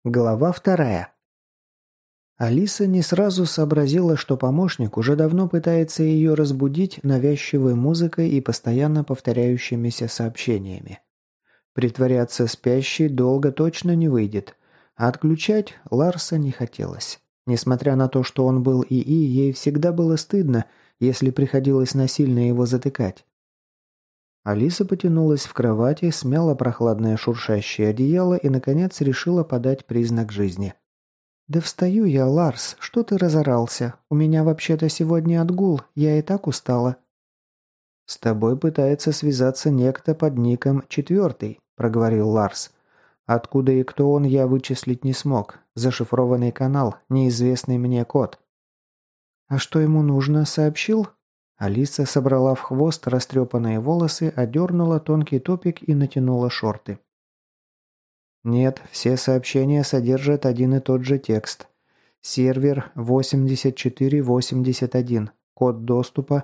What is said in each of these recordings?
Глава вторая. Алиса не сразу сообразила, что помощник уже давно пытается ее разбудить навязчивой музыкой и постоянно повторяющимися сообщениями. Притворяться спящей долго точно не выйдет, а отключать Ларса не хотелось. Несмотря на то, что он был ИИ, ей всегда было стыдно, если приходилось насильно его затыкать. Алиса потянулась в кровати, смяла прохладное шуршащее одеяло и, наконец, решила подать признак жизни. «Да встаю я, Ларс, что ты разорался? У меня вообще-то сегодня отгул, я и так устала». «С тобой пытается связаться некто под ником Четвертый», – проговорил Ларс. «Откуда и кто он, я вычислить не смог. Зашифрованный канал, неизвестный мне код». «А что ему нужно, сообщил?» Алиса собрала в хвост растрепанные волосы, одернула тонкий топик и натянула шорты. Нет, все сообщения содержат один и тот же текст. Сервер 8481. Код доступа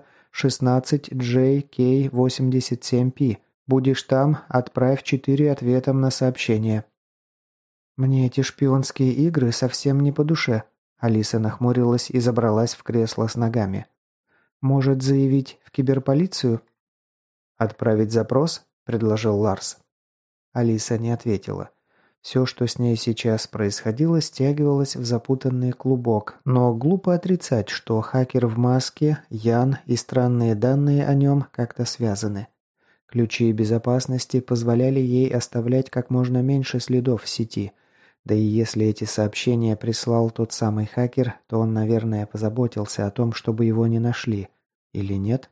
16JK87P. Будешь там, отправь 4 ответом на сообщение. Мне эти шпионские игры совсем не по душе. Алиса нахмурилась и забралась в кресло с ногами. Может, заявить в киберполицию? Отправить запрос? Предложил Ларс. Алиса не ответила. Все, что с ней сейчас происходило, стягивалось в запутанный клубок, но глупо отрицать, что хакер в маске, Ян и странные данные о нем как-то связаны. Ключи безопасности позволяли ей оставлять как можно меньше следов в сети. Да и если эти сообщения прислал тот самый хакер, то он, наверное, позаботился о том, чтобы его не нашли. Или нет?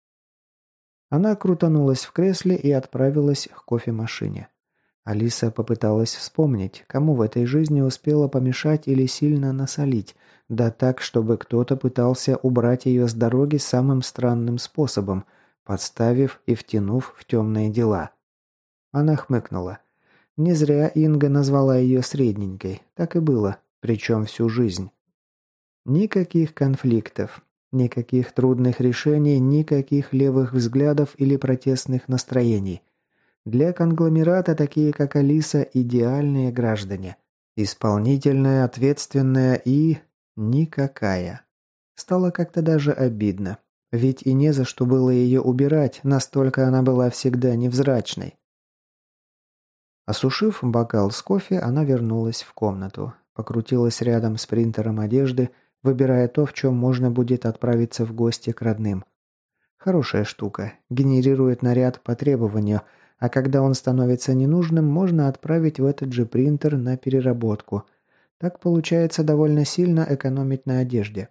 Она крутанулась в кресле и отправилась к кофемашине. Алиса попыталась вспомнить, кому в этой жизни успела помешать или сильно насолить, да так, чтобы кто-то пытался убрать ее с дороги самым странным способом, подставив и втянув в темные дела. Она хмыкнула. Не зря Инга назвала ее средненькой, так и было, причем всю жизнь. Никаких конфликтов, никаких трудных решений, никаких левых взглядов или протестных настроений. Для конгломерата такие, как Алиса, идеальные граждане. Исполнительная, ответственная и... никакая. Стало как-то даже обидно. Ведь и не за что было ее убирать, настолько она была всегда невзрачной. Осушив бокал с кофе, она вернулась в комнату. Покрутилась рядом с принтером одежды, выбирая то, в чем можно будет отправиться в гости к родным. Хорошая штука. Генерирует наряд по требованию, а когда он становится ненужным, можно отправить в этот же принтер на переработку. Так получается довольно сильно экономить на одежде.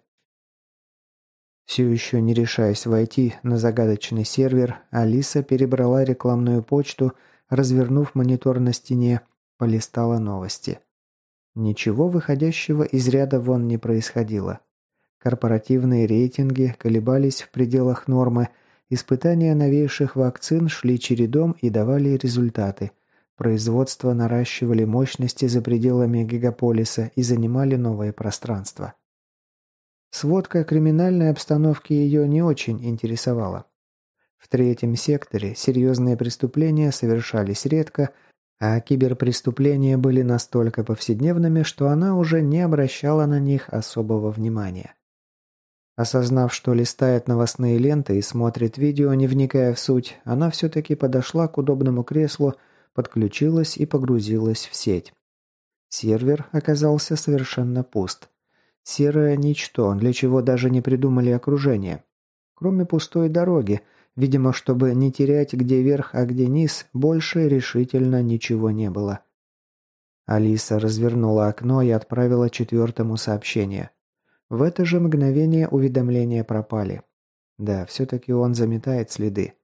Все еще не решаясь войти на загадочный сервер, Алиса перебрала рекламную почту, развернув монитор на стене, полистала новости. Ничего выходящего из ряда вон не происходило. Корпоративные рейтинги колебались в пределах нормы, испытания новейших вакцин шли чередом и давали результаты. Производства наращивали мощности за пределами гигаполиса и занимали новые пространства. Сводка криминальной обстановки ее не очень интересовала. В третьем секторе серьезные преступления совершались редко, а киберпреступления были настолько повседневными, что она уже не обращала на них особого внимания. Осознав, что листает новостные ленты и смотрит видео, не вникая в суть, она все-таки подошла к удобному креслу, подключилась и погрузилась в сеть. Сервер оказался совершенно пуст. Серое ничто, для чего даже не придумали окружение. Кроме пустой дороги, видимо, чтобы не терять, где верх, а где низ, больше решительно ничего не было. Алиса развернула окно и отправила 4-му сообщение. В это же мгновение уведомления пропали. Да, все-таки он заметает следы.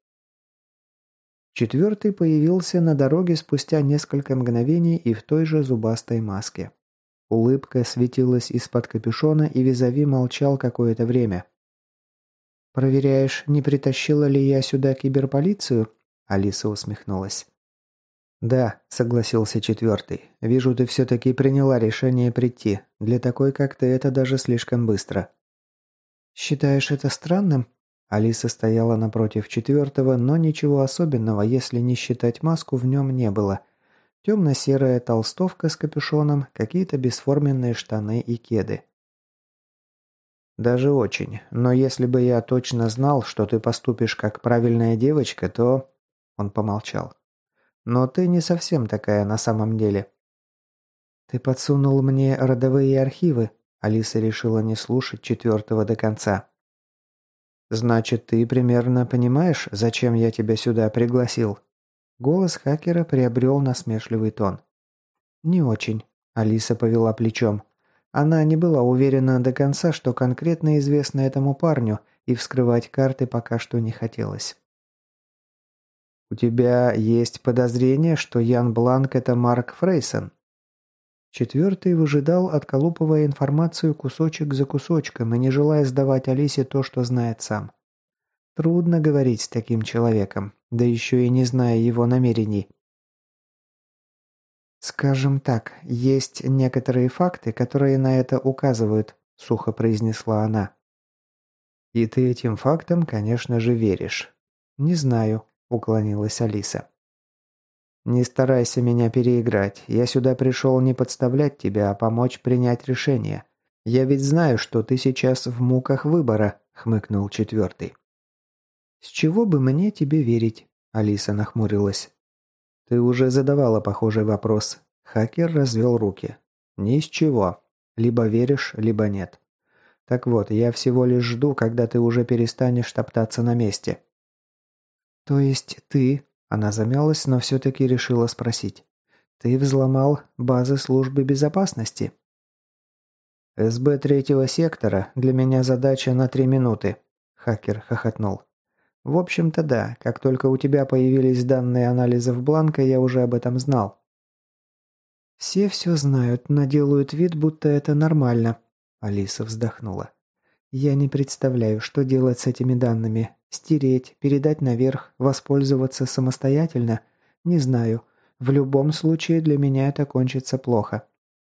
4-й появился на дороге спустя несколько мгновений и в той же зубастой маске. Улыбка светилась из-под капюшона, и визави молчал какое-то время. «Проверяешь, не притащила ли я сюда киберполицию?» Алиса усмехнулась. «Да», — согласился 4-й. «Вижу, ты все-таки приняла решение прийти. Для такой, как ты, это даже слишком быстро». «Считаешь это странным?» Алиса стояла напротив 4-го, но ничего особенного, если не считать маску, в нем не было. Темно-серая толстовка с капюшоном, какие-то бесформенные штаны и кеды. «Даже очень. Но если бы я точно знал, что ты поступишь как правильная девочка, то...» Он помолчал. «Но ты не совсем такая на самом деле». «Ты подсунул мне родовые архивы», — Алиса решила не слушать четвертого до конца. «Значит, ты примерно понимаешь, зачем я тебя сюда пригласил?» Голос хакера приобрел насмешливый тон. «Не очень», — Алиса повела плечом. Она не была уверена до конца, что конкретно известно этому парню, и вскрывать карты пока что не хотелось. «У тебя есть подозрение, что Ян Бланк – это Марк Фрейсон?» Четвертый выжидал, отколупывая информацию кусочек за кусочком и не желая сдавать Алисе то, что знает сам. Трудно говорить с таким человеком, да еще и не зная его намерений. «Скажем так, есть некоторые факты, которые на это указывают», – сухо произнесла она. «И ты этим фактам, конечно же, веришь». «Не знаю», – уклонилась Алиса. «Не старайся меня переиграть. Я сюда пришел не подставлять тебя, а помочь принять решение. Я ведь знаю, что ты сейчас в муках выбора», – хмыкнул четвертый. «С чего бы мне тебе верить?» – Алиса нахмурилась. «Ты уже задавала похожий вопрос». Хакер развел руки. «Ни с чего. Либо веришь, либо нет. Так вот, я всего лишь жду, когда ты уже перестанешь топтаться на месте». «То есть ты...» – она замялась, но все-таки решила спросить. «Ты взломал базы службы безопасности?» «СБ третьего сектора. Для меня задача на 3 минуты», – хакер хохотнул. «В общем-то да, как только у тебя появились данные анализов бланка, я уже об этом знал». «Все знают, но делают вид, будто это нормально», – Алиса вздохнула. «Я не представляю, что делать с этими данными. Стереть, передать наверх, воспользоваться самостоятельно? Не знаю. В любом случае для меня это кончится плохо».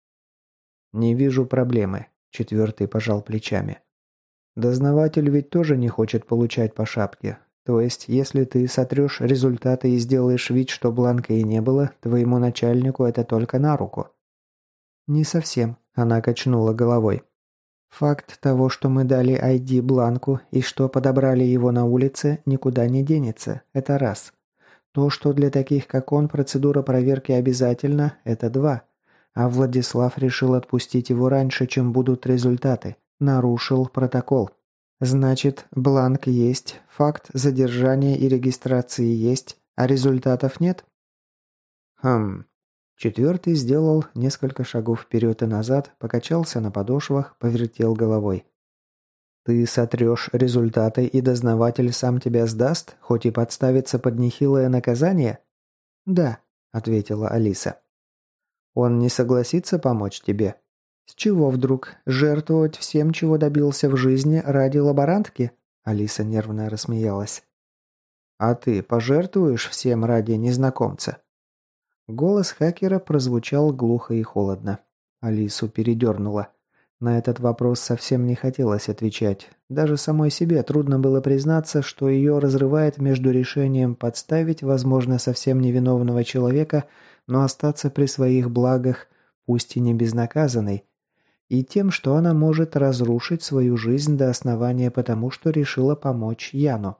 «Не вижу проблемы», – четвертый пожал плечами. «Дознаватель ведь тоже не хочет получать по шапке. То есть, если ты сотрешь результаты и сделаешь вид, что бланка и не было, твоему начальнику это только на руку». «Не совсем», – она качнула головой. «Факт того, что мы дали ID бланку и что подобрали его на улице, никуда не денется. Это раз. То, что для таких, как он, процедура проверки обязательна, это два. А Владислав решил отпустить его раньше, чем будут результаты. Нарушил протокол. Значит, бланк есть, факт задержания и регистрации есть, а результатов нет?» «Хм...» Четвертый сделал несколько шагов вперед и назад, покачался на подошвах, повертел головой. «Ты сотрешь результаты, и дознаватель сам тебя сдаст, хоть и подставится под нехилое наказание?» «Да», — ответила Алиса. «Он не согласится помочь тебе?» «С чего вдруг? Жертвовать всем, чего добился в жизни, ради лаборантки?» Алиса нервно рассмеялась. «А ты пожертвуешь всем ради незнакомца?» Голос хакера прозвучал глухо и холодно. Алису передернуло. На этот вопрос совсем не хотелось отвечать. Даже самой себе трудно было признаться, что ее разрывает между решением подставить, возможно, совсем невиновного человека, но остаться при своих благах, пусть и не безнаказанной, и тем, что она может разрушить свою жизнь до основания потому, что решила помочь Яну.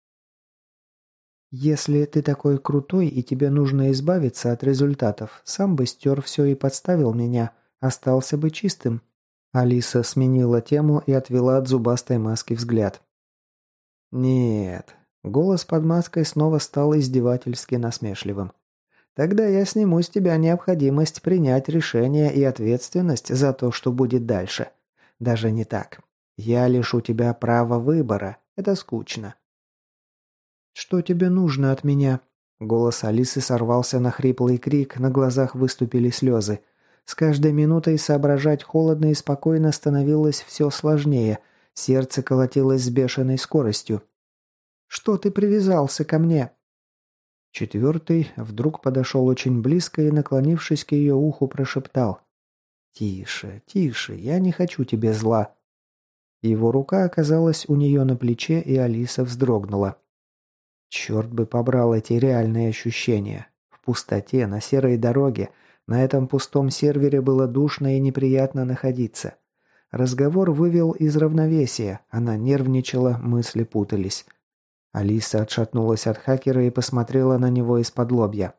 «Если ты такой крутой и тебе нужно избавиться от результатов, сам бы стер все и подставил меня, остался бы чистым». Алиса сменила тему и отвела от зубастой маски взгляд. «Нет». Голос под маской снова стал издевательски насмешливым. «Тогда я сниму с тебя необходимость принять решение и ответственность за то, что будет дальше. Даже не так. Я лишу тебя права выбора. Это скучно». «Что тебе нужно от меня?» Голос Алисы сорвался на хриплый крик, на глазах выступили слезы. С каждой минутой соображать холодно и спокойно становилось все сложнее. Сердце колотилось с бешеной скоростью. «Что ты привязался ко мне?» Четвертый вдруг подошел очень близко и, наклонившись к ее уху, прошептал. «Тише, тише, я не хочу тебе зла». Его рука оказалась у нее на плече, и Алиса вздрогнула. Черт бы побрал эти реальные ощущения. В В пустоте, на серой дороге, на этом пустом сервере было душно и неприятно находиться. Разговор вывел из равновесия, она нервничала, мысли путались. Алиса отшатнулась от хакера и посмотрела на него из-под лобья.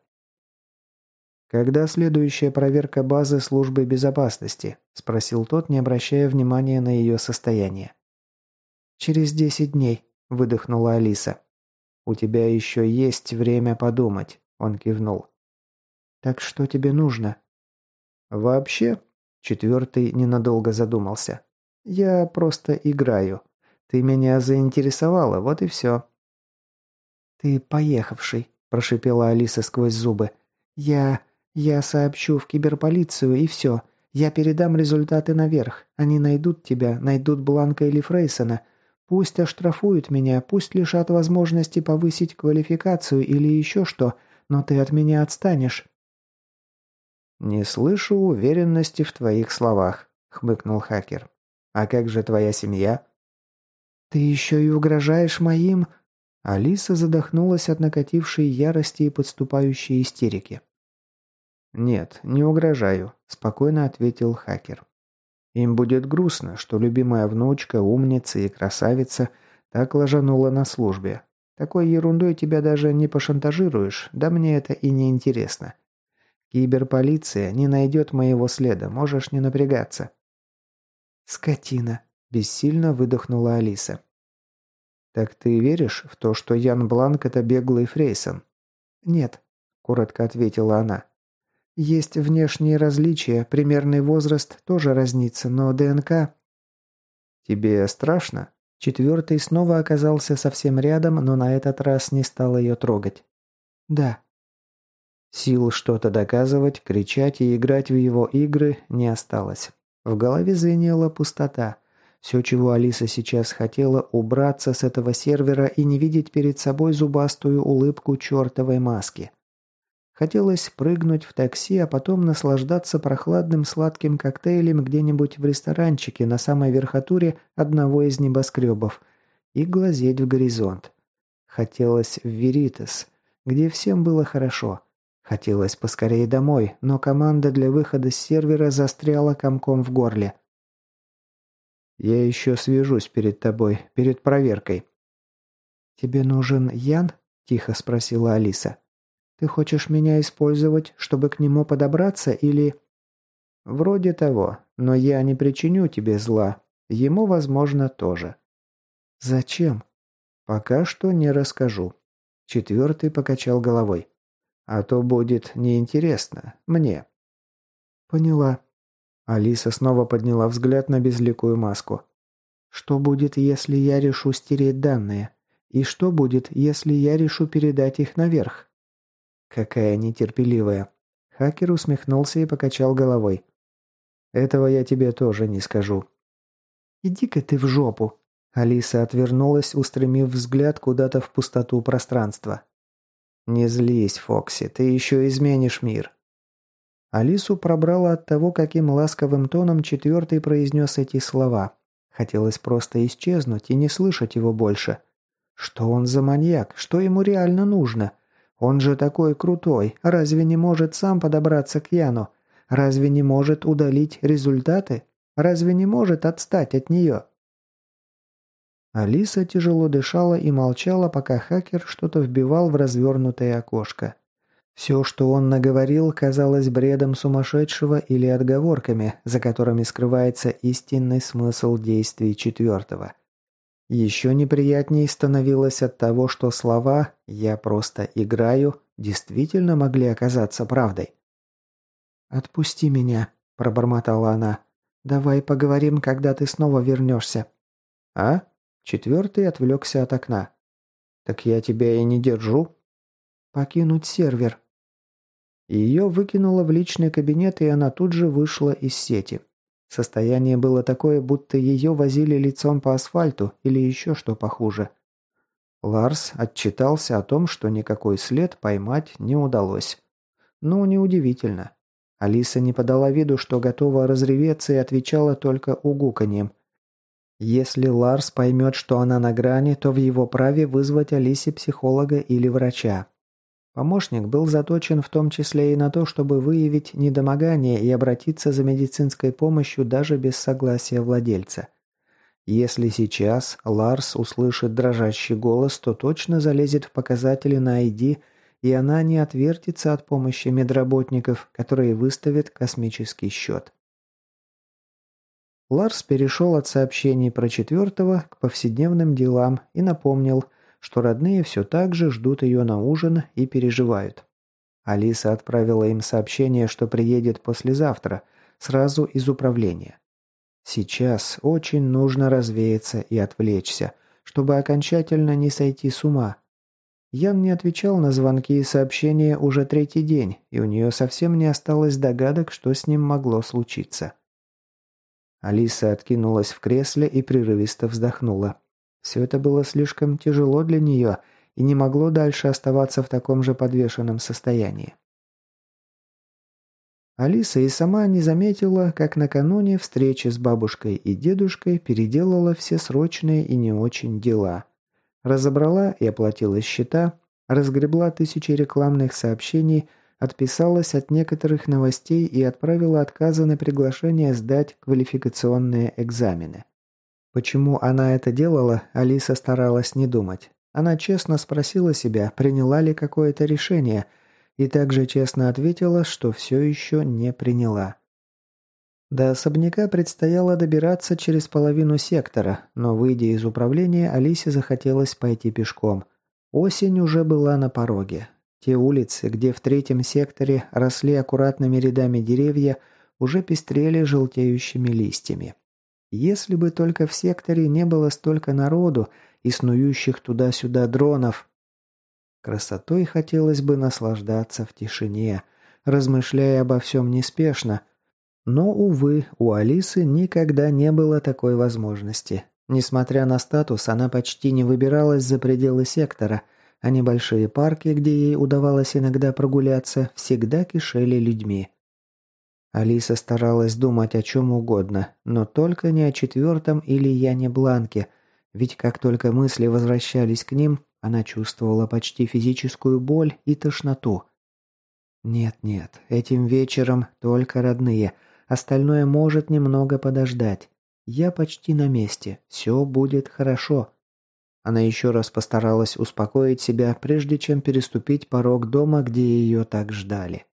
«Когда следующая проверка базы службы безопасности?» – спросил тот, не обращая внимания на ее состояние. «Через 10 дней», – выдохнула Алиса. «У тебя еще есть время подумать», – он кивнул. «Так что тебе нужно?» «Вообще?» – четвертый ненадолго задумался. «Я просто играю. Ты меня заинтересовала, вот и все». «Ты поехавший», – прошипела Алиса сквозь зубы. Я сообщу в киберполицию и все. Я передам результаты наверх. Они найдут тебя, найдут Бланка или Фрейсона. Пусть оштрафуют меня, пусть лишат возможности повысить квалификацию или еще что, но ты от меня отстанешь». «Не слышу уверенности в твоих словах», — хмыкнул хакер. «А как же твоя семья?» «Ты еще и угрожаешь моим...» Алиса задохнулась от накатившей ярости и подступающей истерики. «Нет, не угрожаю», – спокойно ответил хакер. «Им будет грустно, что любимая внучка, умница и красавица так ложанула на службе. Такой ерундой тебя даже не пошантажируешь, да мне это и не интересно. Киберполиция не найдет моего следа, можешь не напрягаться». «Скотина», – бессильно выдохнула Алиса. «Так ты веришь в то, что Ян Бланк – это беглый Фрейсон?» «Нет», – коротко ответила она. «Есть внешние различия, примерный возраст тоже разнится, но ДНК...» «Тебе страшно?» Четвертый снова оказался совсем рядом, но на этот раз не стал ее трогать. «Да». Сил что-то доказывать, кричать и играть в его игры не осталось. В голове звенела пустота. Все, чего Алиса сейчас хотела, убраться с этого сервера и не видеть перед собой зубастую улыбку чертовой маски. Хотелось прыгнуть в такси, а потом наслаждаться прохладным сладким коктейлем где-нибудь в ресторанчике на самой верхотуре одного из небоскребов и глазеть в горизонт. Хотелось в Веритас, где всем было хорошо. Хотелось поскорее домой, но команда для выхода с сервера застряла комком в горле. «Я еще свяжусь перед тобой, перед проверкой». «Тебе нужен Ян?» – тихо спросила Алиса. «Ты хочешь меня использовать, чтобы к нему подобраться, или...» «Вроде того, но я не причиню тебе зла. Ему, возможно, тоже». «Зачем?» «Пока что не расскажу». Четвертый покачал головой. «А то будет неинтересно. Мне». «Поняла». Алиса снова подняла взгляд на безликую маску. «Что будет, если я решу стереть данные? И что будет, если я решу передать их наверх?» «Какая нетерпеливая». Хакер усмехнулся и покачал головой. «Этого я тебе тоже не скажу». «Иди-ка ты в жопу!» Алиса отвернулась, устремив взгляд куда-то в пустоту пространства. «Не злись, Фокси, ты еще изменишь мир». Алису пробрало от того, каким ласковым тоном четвертый произнес эти слова. Хотелось просто исчезнуть и не слышать его больше. Что он за маньяк? Что ему реально нужно? Он же такой крутой. Разве не может сам подобраться к Яну? Разве не может удалить результаты? Разве не может отстать от нее? Алиса тяжело дышала и молчала, пока хакер что-то вбивал в развернутое окошко. Все, что он наговорил, казалось бредом сумасшедшего или отговорками, за которыми скрывается истинный смысл действий четвертого. Еще неприятней становилось от того, что слова «я просто играю» действительно могли оказаться правдой. «Отпусти меня», – пробормотала она. «Давай поговорим, когда ты снова вернешься». «А?» – четвертый отвлекся от окна. «Так я тебя и не держу». «Покинуть сервер». Ее выкинуло в личный кабинет, и она тут же вышла из сети. Состояние было такое, будто ее возили лицом по асфальту или еще что похуже. Ларс отчитался о том, что никакой след поймать не удалось. Ну, неудивительно. Алиса не подала виду, что готова разреветься, и отвечала только угуканьем. Если Ларс поймет, что она на грани, то в его праве вызвать Алисе психолога или врача. Помощник был заточен в том числе и на то, чтобы выявить недомогание и обратиться за медицинской помощью даже без согласия владельца. Если сейчас Ларс услышит дрожащий голос, то точно залезет в показатели на ID, и она не отвертится от помощи медработников, которые выставят космический счет. Ларс перешел от сообщений про четвертого к повседневным делам и напомнил, что родные все так же ждут ее на ужин и переживают. Алиса отправила им сообщение, что приедет послезавтра, сразу из управления. Сейчас очень нужно развеяться и отвлечься, чтобы окончательно не сойти с ума. Ян не отвечал на звонки и сообщения уже третий день, и у нее совсем не осталось догадок, что с ним могло случиться. Алиса откинулась в кресле и прерывисто вздохнула. Все это было слишком тяжело для нее и не могло дальше оставаться в таком же подвешенном состоянии. Алиса и сама не заметила, как накануне встречи с бабушкой и дедушкой переделала все срочные и не очень дела. Разобрала и оплатила счета, разгребла тысячи рекламных сообщений, отписалась от некоторых новостей и отправила отказы на приглашение сдать квалификационные экзамены. Почему она это делала, Алиса старалась не думать. Она честно спросила себя, приняла ли какое-то решение, и также честно ответила, что все еще не приняла. До особняка предстояло добираться через половину сектора, но, выйдя из управления, Алисе захотелось пойти пешком. Осень уже была на пороге. Те улицы, где в третьем секторе росли аккуратными рядами деревья, уже пестрели желтеющими листьями. Если бы только в секторе не было столько народу и снующих туда-сюда дронов. Красотой хотелось бы наслаждаться в тишине, размышляя обо всем неспешно. Но, увы, у Алисы никогда не было такой возможности. Несмотря на статус, она почти не выбиралась за пределы сектора, а небольшие парки, где ей удавалось иногда прогуляться, всегда кишели людьми. Алиса старалась думать о чем угодно, но только не о четвертом или Яне Бланке, ведь как только мысли возвращались к ним, она чувствовала почти физическую боль и тошноту. Нет, этим вечером только родные, остальное может немного подождать. Я почти на месте, все будет хорошо. Она еще раз постаралась успокоить себя, прежде чем переступить порог дома, где ее так ждали.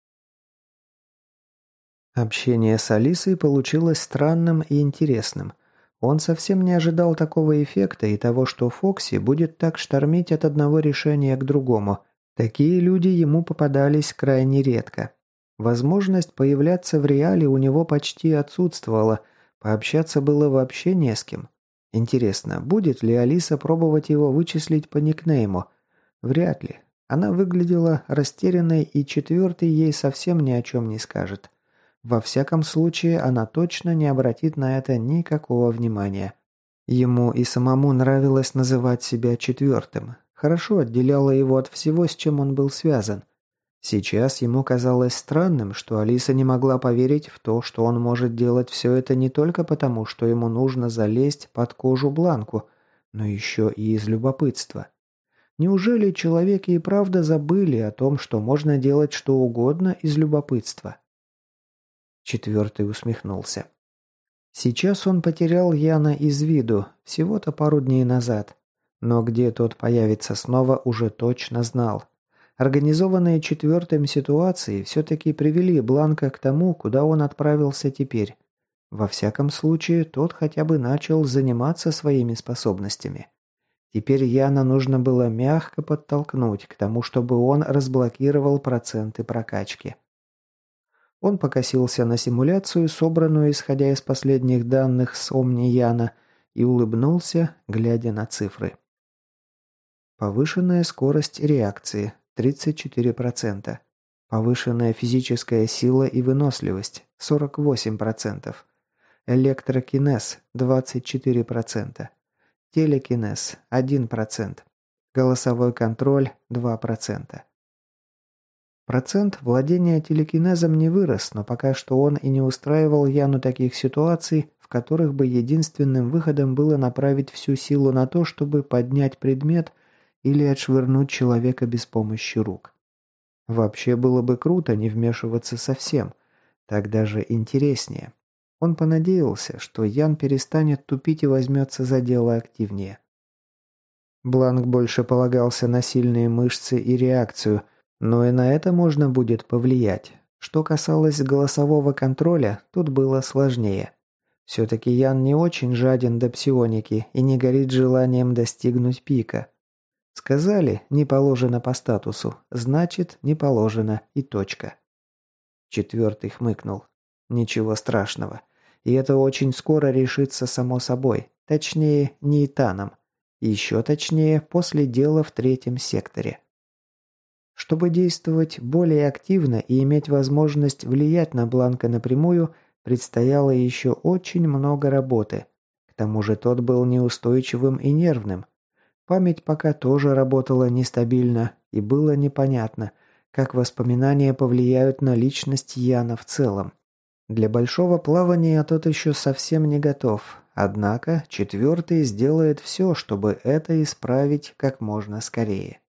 Общение с Алисой получилось странным и интересным. Он совсем не ожидал такого эффекта и того, что Фокси будет так штормить от одного решения к другому. Такие люди ему попадались крайне редко. Возможность появляться в реале у него почти отсутствовала, пообщаться было вообще не с кем. Интересно, будет ли Алиса пробовать его вычислить по никнейму? Вряд ли. Она выглядела растерянной, и четвертый ей совсем ни о чем не скажет. Во всяком случае, она точно не обратит на это никакого внимания. Ему и самому нравилось называть себя четвертым. Хорошо отделяло его от всего, с чем он был связан. Сейчас ему казалось странным, что Алиса не могла поверить в то, что он может делать все это не только потому, что ему нужно залезть под кожу Бланку, но еще и из любопытства. Неужели человеки и правда забыли о том, что можно делать что угодно из любопытства? Четвертый усмехнулся. Сейчас он потерял Яна из виду, всего-то пару дней назад. Но где тот появится снова, уже точно знал. Организованные четвертым ситуации все-таки привели Бланка к тому, куда он отправился теперь. Во всяком случае, тот хотя бы начал заниматься своими способностями. Теперь Яна нужно было мягко подтолкнуть к тому, чтобы он разблокировал проценты прокачки. Он покосился на симуляцию, собранную исходя из последних данных с Омни Яна, и улыбнулся, глядя на цифры. Повышенная скорость реакции – 34%. Повышенная физическая сила и выносливость – 48%. Электрокинез – 24%. Телекинез – 1%. Голосовой контроль – 2%. Процент владения телекинезом не вырос, но пока что он и не устраивал Яну таких ситуаций, в которых бы единственным выходом было направить всю силу на то, чтобы поднять предмет или отшвырнуть человека без помощи рук. Вообще было бы круто не вмешиваться совсем, так даже интереснее. Он понадеялся, что Ян перестанет тупить и возьмется за дело активнее. Бланк больше полагался на сильные мышцы и реакцию, но и на это можно будет повлиять. Что касалось голосового контроля, тут было сложнее. Все-таки Ян не очень жаден до псионики и не горит желанием достигнуть пика. Сказали, не положено по статусу, значит, не положено и точка. Четвертый хмыкнул. Ничего страшного. И это очень скоро решится само собой. Точнее, нейтаном. Еще точнее, после дела в третьем секторе. Чтобы действовать более активно и иметь возможность влиять на Бланка напрямую, предстояло еще очень много работы. К тому же тот был неустойчивым и нервным. Память пока тоже работала нестабильно, и было непонятно, как воспоминания повлияют на личность Яна в целом. Для большого плавания тот еще совсем не готов, однако четвертый сделает все, чтобы это исправить как можно скорее.